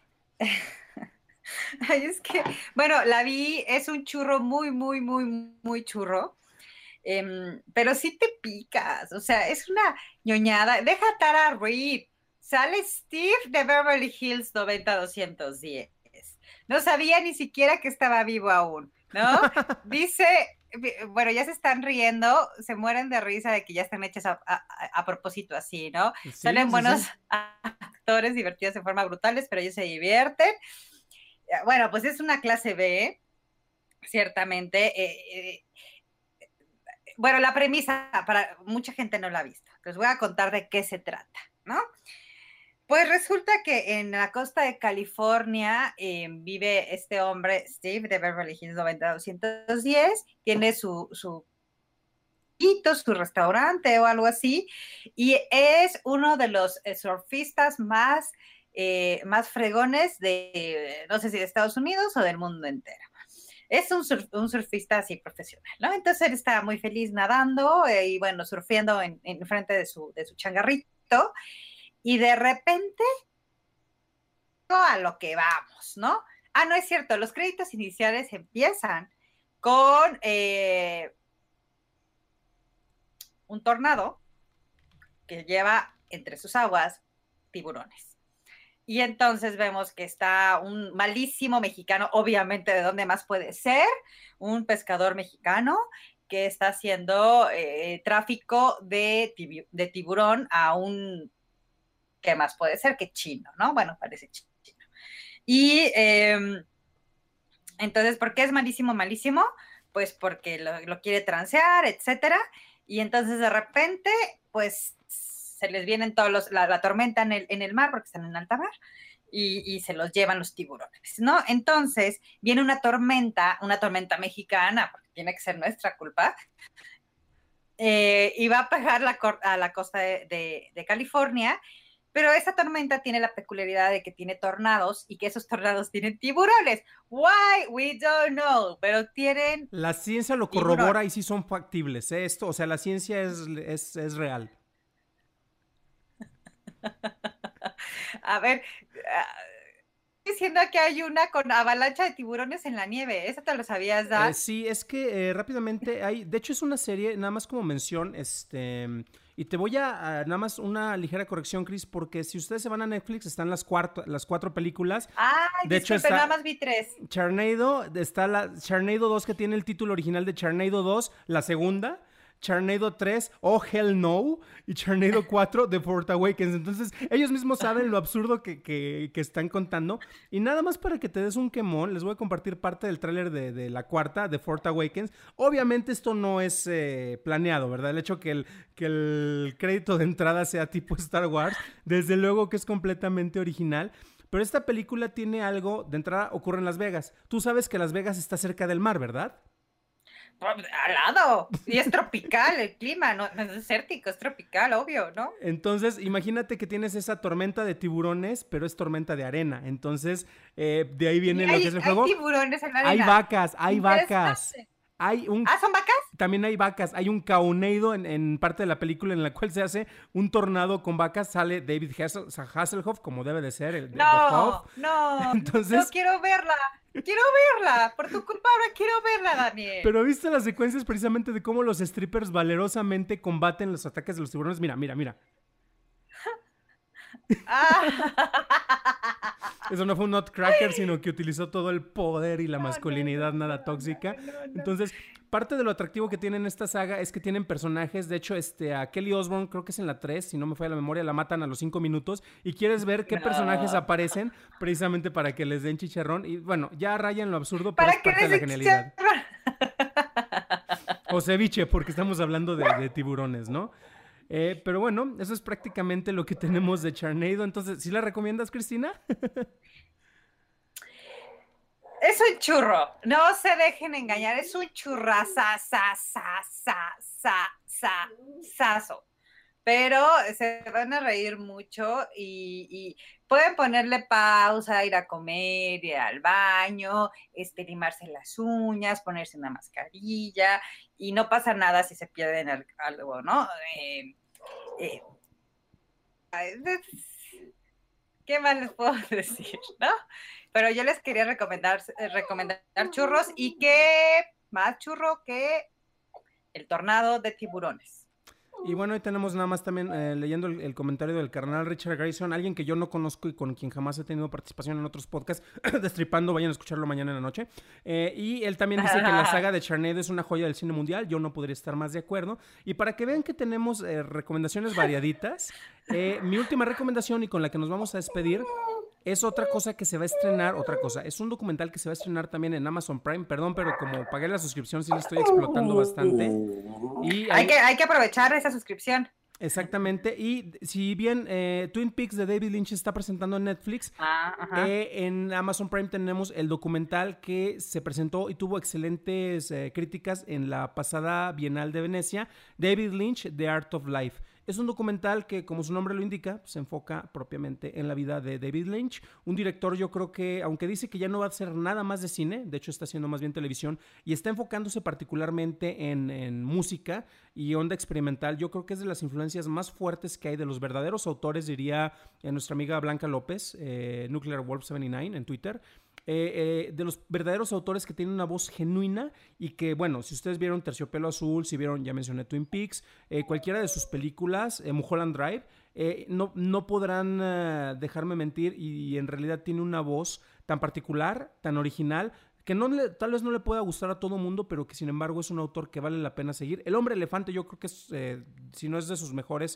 Ay, es que, bueno, la vi, es un churro muy, muy, muy, muy churro. Eh, pero sí te picas, o sea, es una ñoñada. Deja a Tara Reid. Sale Steve de Beverly Hills noventa doscientos diez. No sabía ni siquiera que estaba vivo aún, ¿no? Dice, bueno, ya se están riendo, se mueren de risa de que ya están hechas a, a, a propósito así, ¿no? Sí, Salen sí, buenos sí. actores divertidos de forma brutales, pero ellos se divierten. Bueno, pues es una clase B, ciertamente. Eh, eh, bueno, la premisa, para mucha gente no la ha visto. Les voy a contar de qué se trata, ¿no? Pues resulta que en la costa de California eh, vive este hombre, Steve, de Beverly Hills noventa doscientos diez, tiene su, su, su restaurante o algo así, y es uno de los surfistas más, eh, más fregones de, no sé si de Estados Unidos o del mundo entero. Es un, surf, un surfista así profesional, ¿no? Entonces él está muy feliz nadando eh, y bueno, surfeando en, en frente de su, de su changarrito y de repente a lo que vamos, ¿no? Ah, no es cierto, los créditos iniciales empiezan con eh, un tornado que lleva entre sus aguas tiburones. Y entonces vemos que está un malísimo mexicano, obviamente, ¿de dónde más puede ser? Un pescador mexicano que está haciendo eh, tráfico de, tibu de tiburón a un, ¿qué más puede ser? Que chino, ¿no? Bueno, parece chino. Y eh, entonces, ¿por qué es malísimo, malísimo? Pues porque lo, lo quiere transear, etcétera. Y entonces de repente, pues se les vienen todos los, la, la tormenta en el, en el mar, porque están en alta mar, y, y se los llevan los tiburones, ¿no? Entonces viene una tormenta, una tormenta mexicana, porque tiene que ser nuestra culpa, eh, y va a pegar la, a la costa de, de, de California, pero esta tormenta tiene la peculiaridad de que tiene tornados y que esos tornados tienen tiburones. Why? We don't know, pero tienen... La ciencia lo corrobora tiburón. Y sí son factibles, ¿eh? Esto, o sea, la ciencia es, es, es real. A ver, ah, diciendo que hay una con avalancha de tiburones en la nieve. ¿Eso te lo sabías, Dan? Eh, sí, es que eh, rápidamente hay, de hecho es una serie, nada más como mención, este, y te voy a, a nada más una ligera corrección, Chris, porque si ustedes se van a Netflix, están las, cuarto, las cuatro películas. Ay, De hecho disculpe, nada está más vi tres. Charnado, está la Charnado dos que tiene el título original de Charnado dos, la segunda. Charnado tres, Oh Hell No, y Charnado cuatro, The Fourth Awakens. Entonces, ellos mismos saben lo absurdo que, que, que están contando. Y nada más para que te des un quemón, les voy a compartir parte del tráiler de, de la cuarta, The Fourth Awakens. Obviamente esto no es eh, planeado, ¿verdad? El hecho que el, que el crédito de entrada sea tipo Star Wars, desde luego que es completamente original. Pero esta película tiene algo, de entrada ocurre en Las Vegas. Tú sabes que Las Vegas está cerca del mar, ¿verdad? Al lado. Y es tropical el clima, no, no es desértico, es tropical, obvio, ¿no? Entonces, imagínate que tienes esa tormenta de tiburones, pero es tormenta de arena. Entonces, eh, de ahí viene lo hay, que es el hay juego. tiburones en la arena. Hay vacas, hay vacas. Hay un, ¿Ah, son vacas? También hay vacas. Hay un cauneido en, en parte de la película en la cual se hace un tornado con vacas. Sale David Hassel, Hasselhoff, como debe de ser. El, no, no, Entonces, no quiero verla. Quiero verla, por tu culpa ahora quiero verla, Daniel. Pero viste las secuencias precisamente de cómo los strippers valerosamente combaten los ataques de los tiburones. Mira, mira, mira. Ah. Eso no fue un nutcracker, sino que utilizó todo el poder y la no, masculinidad no, no, nada no, tóxica. No, no, no. Entonces, parte de lo atractivo que tienen esta saga es que tienen personajes. De hecho, este, a Kelly Osbourne, creo que es en la tres, si no me falla la memoria, la matan a los cinco minutos. Y quieres ver qué no. personajes aparecen precisamente para que les den chicharrón. Y bueno, ya rayan lo absurdo, pero ¿Para es parte de la genialidad. Chicharrón? O ceviche, porque estamos hablando de, de tiburones, ¿no? Eh, pero bueno, eso es prácticamente lo que tenemos de Charnado. Entonces, ¿sí la recomiendas, Cristina? Es un churro, no se dejen engañar, es un churrasasasasasasaso. Pero se van a reír mucho y, y pueden ponerle pausa, ir a comer, ir al baño, este, limarse las uñas, ponerse una mascarilla y no pasa nada si se pierden algo, ¿no? Eh, eh, ¿Qué más les puedo decir, no? Pero yo les quería recomendar, recomendar churros y qué más churro que el tornado de tiburones. Y bueno, ahí tenemos nada más también eh, leyendo el, el comentario del carnal Richard Grayson, alguien que yo no conozco y con quien jamás he tenido participación en otros podcasts, Destripando, vayan a escucharlo mañana en la noche. Eh, y él también dice que la saga de Charnado es una joya del cine mundial, yo no podría estar más de acuerdo. Y para que vean que tenemos eh, recomendaciones variaditas, eh, mi última recomendación y con la que nos vamos a despedir es otra cosa que se va a estrenar, otra cosa, es un documental que se va a estrenar también en Amazon Prime, perdón, pero como pagué la suscripción sí le estoy explotando bastante. Y hay, hay, que, hay que aprovechar esa suscripción. Exactamente, y si bien eh, Twin Peaks de David Lynch está presentando en Netflix, ah, eh, en Amazon Prime tenemos el documental que se presentó y tuvo excelentes eh, críticas en la pasada Bienal de Venecia, David Lynch, The Art of Life. Es un documental que, como su nombre lo indica, se enfoca propiamente en la vida de David Lynch, un director yo creo que, aunque dice que ya no va a hacer nada más de cine, de hecho está haciendo más bien televisión y está enfocándose particularmente en, en música y onda experimental, yo creo que es de las influencias más fuertes que hay de los verdaderos autores, diría eh, nuestra amiga Blanca López, eh, Nuclear Wolf setenta y nueve en Twitter. Eh, eh, de los verdaderos autores que tienen una voz genuina y que, bueno, si ustedes vieron Terciopelo Azul, si vieron, ya mencioné Twin Peaks, eh, cualquiera de sus películas, eh, Mulholland Drive, eh, no, no podrán uh, dejarme mentir y, y en realidad tiene una voz tan particular, tan original, que no le, tal vez no le pueda gustar a todo mundo, pero que sin embargo es un autor que vale la pena seguir. El Hombre Elefante yo creo que es, eh, si no es de sus mejores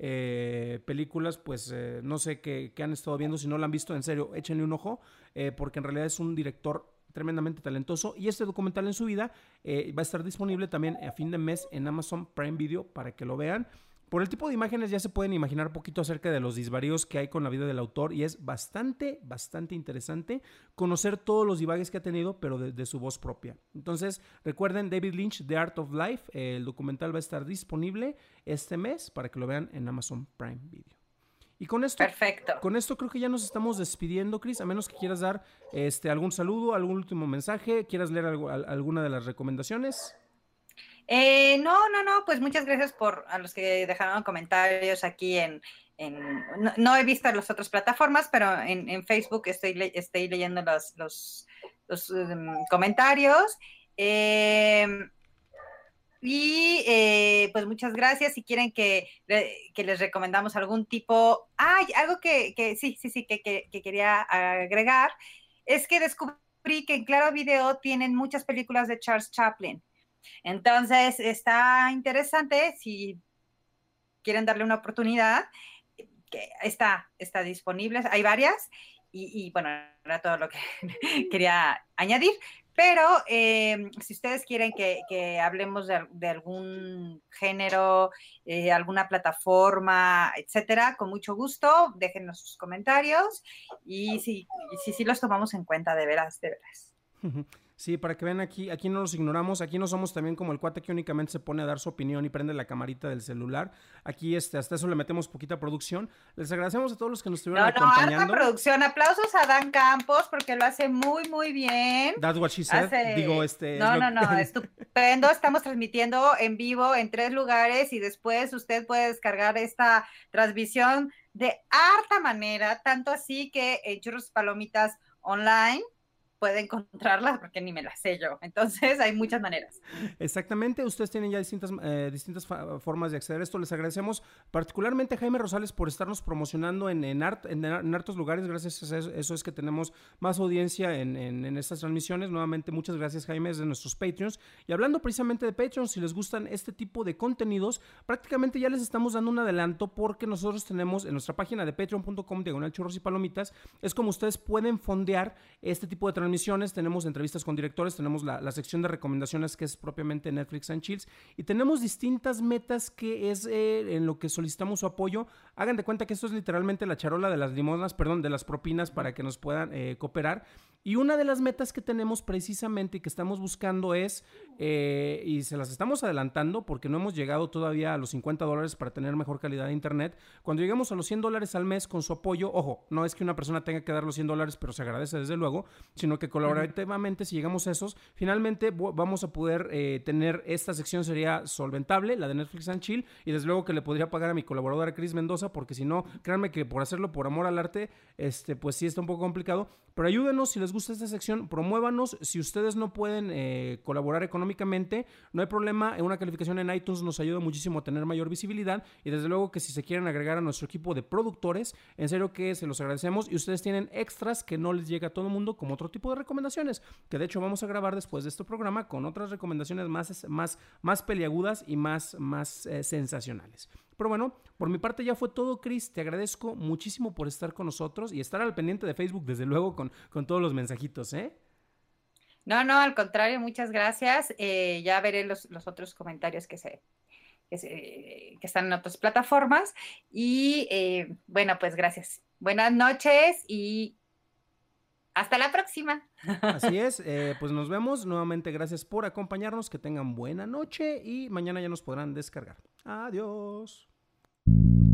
eh, películas, pues eh, no sé qué, qué han estado viendo, si no la han visto, en serio, échenle un ojo, eh, porque en realidad es un director tremendamente talentoso y este documental en su vida eh, va a estar disponible también a fin de mes en Amazon Prime Video para que lo vean. Por el tipo de imágenes ya se pueden imaginar un poquito acerca de los disvaríos que hay con la vida del autor y es bastante, bastante interesante conocer todos los divagues que ha tenido, pero de, de su voz propia. Entonces, recuerden, David Lynch, The Art of Life, eh, el documental va a estar disponible este mes para que lo vean en Amazon Prime Video. Y con esto, Perfecto. Con esto creo que ya nos estamos despidiendo, Chris, a menos que quieras dar este, algún saludo, algún último mensaje, quieras leer algo, alguna de las recomendaciones. Eh, no, no, no, pues muchas gracias por a los que dejaron comentarios aquí en, en no, no he visto las otras plataformas, pero en, en Facebook estoy, le, estoy leyendo los, los, los um, comentarios. Eh, y eh, pues muchas gracias. Si quieren que, que les recomendamos algún tipo... Ah, algo que, que sí, sí, sí, que, que, que quería agregar, es que descubrí que en Claro Video tienen muchas películas de Charles Chaplin. Entonces, está interesante, si quieren darle una oportunidad, que está, está disponible, hay varias, y, y bueno, era todo lo que quería añadir, pero eh, si ustedes quieren que, que hablemos de, de algún género, eh, alguna plataforma, etcétera, con mucho gusto, déjenos sus comentarios, y sí, sí, sí los tomamos en cuenta, de veras, de veras. Sí, para que vean aquí, aquí no los ignoramos, aquí no somos también como el cuate que únicamente se pone a dar su opinión y prende la camarita del celular. Aquí este, hasta eso le metemos poquita producción. Les agradecemos a todos los que nos estuvieron no, acompañando. No, harta producción. Aplausos a Dan Campos porque lo hace muy, muy bien. That's what she said. Hace... Digo, este... No, es no, lo... no, estupendo. Estamos transmitiendo en vivo en tres lugares y después usted puede descargar esta transmisión de harta manera, tanto así que en Churros Palomitas Online puede encontrarlas porque ni me las sé yo. Entonces hay muchas maneras. Exactamente, ustedes tienen ya distintas, eh, distintas formas de acceder a esto. Les agradecemos particularmente a Jaime Rosales por estarnos promocionando en, en, art, en, en hartos lugares. Gracias a eso, eso es que tenemos más audiencia en, en, en estas transmisiones. Nuevamente, muchas gracias, Jaime, es de nuestros Patreons. Y hablando precisamente de Patreons, si les gustan este tipo de contenidos, prácticamente ya les estamos dando un adelanto porque nosotros tenemos en nuestra página de patreon punto com diagonal churros y palomitas, es como ustedes pueden fondear este tipo de transmisiones. Tenemos entrevistas con directores, tenemos la, la sección de recomendaciones que es propiamente Netflix and Chills y tenemos distintas metas que es eh, en lo que solicitamos su apoyo. Hagan de cuenta que esto es literalmente la charola de las limonas, perdón, de las propinas para que nos puedan eh, cooperar. Y una de las metas que tenemos precisamente y que estamos buscando es, eh, y se las estamos adelantando porque no hemos llegado todavía a los cincuenta dólares para tener mejor calidad de internet. Cuando lleguemos a los cien dólares al mes con su apoyo, ojo, no es que una persona tenga que dar los cien dólares, pero se agradece desde luego, sino que colaborativamente, uh-huh. si llegamos a esos, finalmente vamos a poder eh, tener esta sección sería solventable, la de Netflix and Chill, y desde luego que le podría pagar a mi colaboradora Cris Mendoza, porque si no, créanme que por hacerlo por amor al arte, este, pues sí está un poco complicado, pero ayúdenos si les gusta esta sección, promuévanos. Si ustedes no pueden eh, colaborar económicamente, no hay problema, una calificación en iTunes nos ayuda muchísimo a tener mayor visibilidad, y desde luego que si se quieren agregar a nuestro equipo de productores, en serio que se los agradecemos, y ustedes tienen extras que no les llega a todo el mundo, como otro tipo de recomendaciones, que de hecho vamos a grabar después de este programa con otras recomendaciones más, más, más peliagudas y más, más eh, sensacionales. Pero bueno, por mi parte ya fue todo, Cris. Te agradezco muchísimo por estar con nosotros y estar al pendiente de Facebook, desde luego, con, con todos los mensajitos, ¿eh? No, no, al contrario, muchas gracias. Eh, ya veré los, los otros comentarios que se, que se que están en otras plataformas. Y eh, bueno, pues gracias. Buenas noches y hasta la próxima. Así es, eh, pues nos vemos. Nuevamente, gracias por acompañarnos. Que tengan buena noche y mañana ya nos podrán descargar. Adiós.